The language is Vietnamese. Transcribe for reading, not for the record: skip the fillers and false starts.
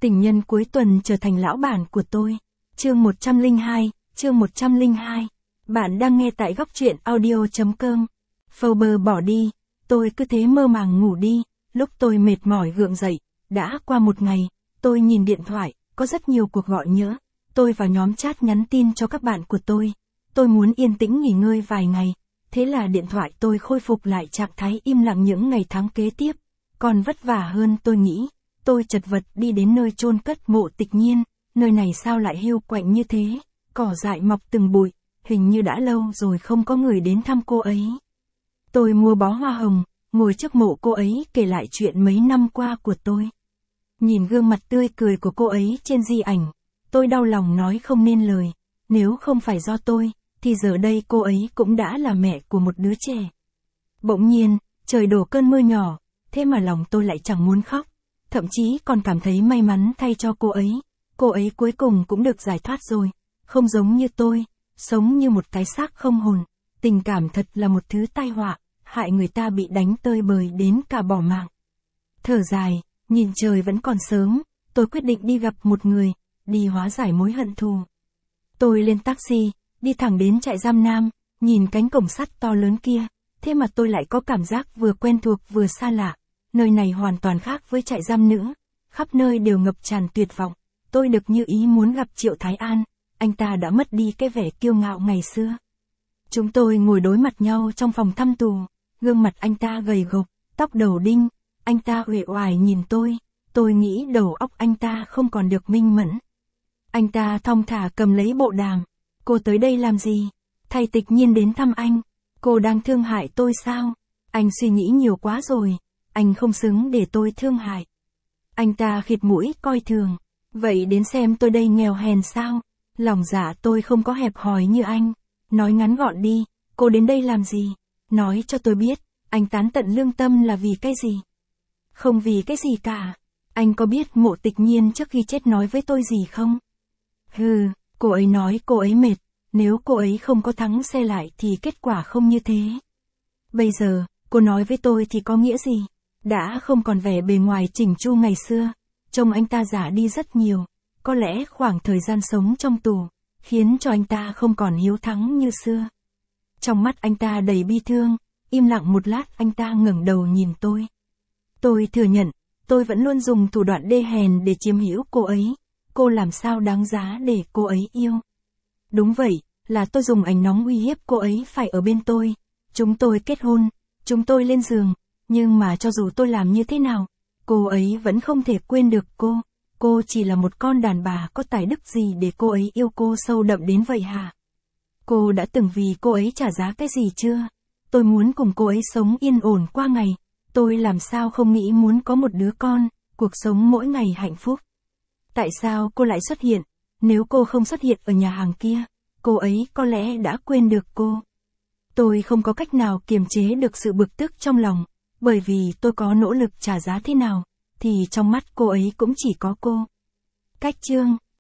Tình nhân cuối tuần trở thành lão bản của tôi. Chương 102. Bạn đang nghe tại góc truyện audio.com. Forbes bỏ đi, tôi cứ thế mơ màng ngủ đi. Lúc tôi mệt mỏi gượng dậy, đã qua một ngày, tôi nhìn điện thoại, có rất nhiều cuộc gọi nhỡ. Tôi vào nhóm chat nhắn tin cho các bạn của tôi. Tôi muốn yên tĩnh nghỉ ngơi vài ngày. Thế là điện thoại tôi khôi phục lại trạng thái im lặng những ngày tháng kế tiếp. Còn vất vả hơn tôi nghĩ. Tôi chật vật đi đến nơi chôn cất mộ Tịch Nhiên, nơi này sao lại hiu quạnh như thế, cỏ dại mọc từng bụi, hình như đã lâu rồi không có người đến thăm cô ấy. Tôi mua bó hoa hồng, ngồi trước mộ cô ấy kể lại chuyện mấy năm qua của tôi. Nhìn gương mặt tươi cười của cô ấy trên di ảnh, tôi đau lòng nói không nên lời, nếu không phải do tôi, thì giờ đây cô ấy cũng đã là mẹ của một đứa trẻ. Bỗng nhiên, trời đổ cơn mưa nhỏ, thế mà lòng tôi lại chẳng muốn khóc. Thậm chí còn cảm thấy may mắn thay cho cô ấy cuối cùng cũng được giải thoát rồi, không giống như tôi, sống như một cái xác không hồn, tình cảm thật là một thứ tai họa, hại người ta bị đánh tơi bời đến cả bỏ mạng. Thở dài, nhìn trời vẫn còn sớm, tôi quyết định đi gặp một người, đi hóa giải mối hận thù. Tôi lên taxi, đi thẳng đến trại giam Nam, nhìn cánh cổng sắt to lớn kia, thế mà tôi lại có cảm giác vừa quen thuộc vừa xa lạ. Nơi này hoàn toàn khác với trại giam nữ, khắp nơi đều ngập tràn tuyệt vọng. Tôi được như ý muốn gặp Triệu Thái An, anh ta đã mất đi cái vẻ kiêu ngạo ngày xưa. Chúng tôi ngồi đối mặt nhau trong phòng thăm tù, gương mặt anh ta gầy gộc, tóc đầu đinh, anh ta uể oải nhìn tôi nghĩ đầu óc anh ta không còn được minh mẫn. Anh ta thong thả cầm lấy bộ đàm, cô tới đây làm gì? Thầy Tịch Nhiên đến thăm anh, cô đang thương hại tôi sao? Anh suy nghĩ nhiều quá rồi. Anh không xứng để tôi thương hại. Anh ta khịt mũi coi thường. Vậy đến xem tôi đây nghèo hèn sao? Lòng dạ tôi không có hẹp hòi như anh. Nói ngắn gọn đi, cô đến đây làm gì? Nói cho tôi biết, anh tán tận lương tâm là vì cái gì? Không vì cái gì cả. Anh có biết mộ Tịch Nhiên trước khi chết nói với tôi gì không? Hừ, cô ấy nói cô ấy mệt. Nếu cô ấy không có thắng xe lại thì kết quả không như thế. Bây giờ, cô nói với tôi thì có nghĩa gì? Đã không còn vẻ bề ngoài chỉnh chu ngày xưa, trông anh ta già đi rất nhiều, có lẽ khoảng thời gian sống trong tù, khiến cho anh ta không còn hiếu thắng như xưa. Trong mắt anh ta đầy bi thương, im lặng một lát anh ta ngẩng đầu nhìn tôi. Tôi thừa nhận, tôi vẫn luôn dùng thủ đoạn đê hèn để chiếm hữu cô ấy, cô làm sao đáng giá để cô ấy yêu. Đúng vậy, là tôi dùng ánh nóng uy hiếp cô ấy phải ở bên tôi, chúng tôi kết hôn, chúng tôi lên giường. Nhưng mà cho dù tôi làm như thế nào, cô ấy vẫn không thể quên được cô chỉ là một con đàn bà có tài đức gì để cô ấy yêu cô sâu đậm đến vậy hả? Cô đã từng vì cô ấy trả giá cái gì chưa? Tôi muốn cùng cô ấy sống yên ổn qua ngày, tôi làm sao không nghĩ muốn có một đứa con, cuộc sống mỗi ngày hạnh phúc. Tại sao cô lại xuất hiện? Nếu cô không xuất hiện ở nhà hàng kia, cô ấy có lẽ đã quên được cô. Tôi không có cách nào kiềm chế được sự bực tức trong lòng. Bởi vì tôi có nỗ lực trả giá thế nào, thì trong mắt cô ấy cũng chỉ có cô. Cách chương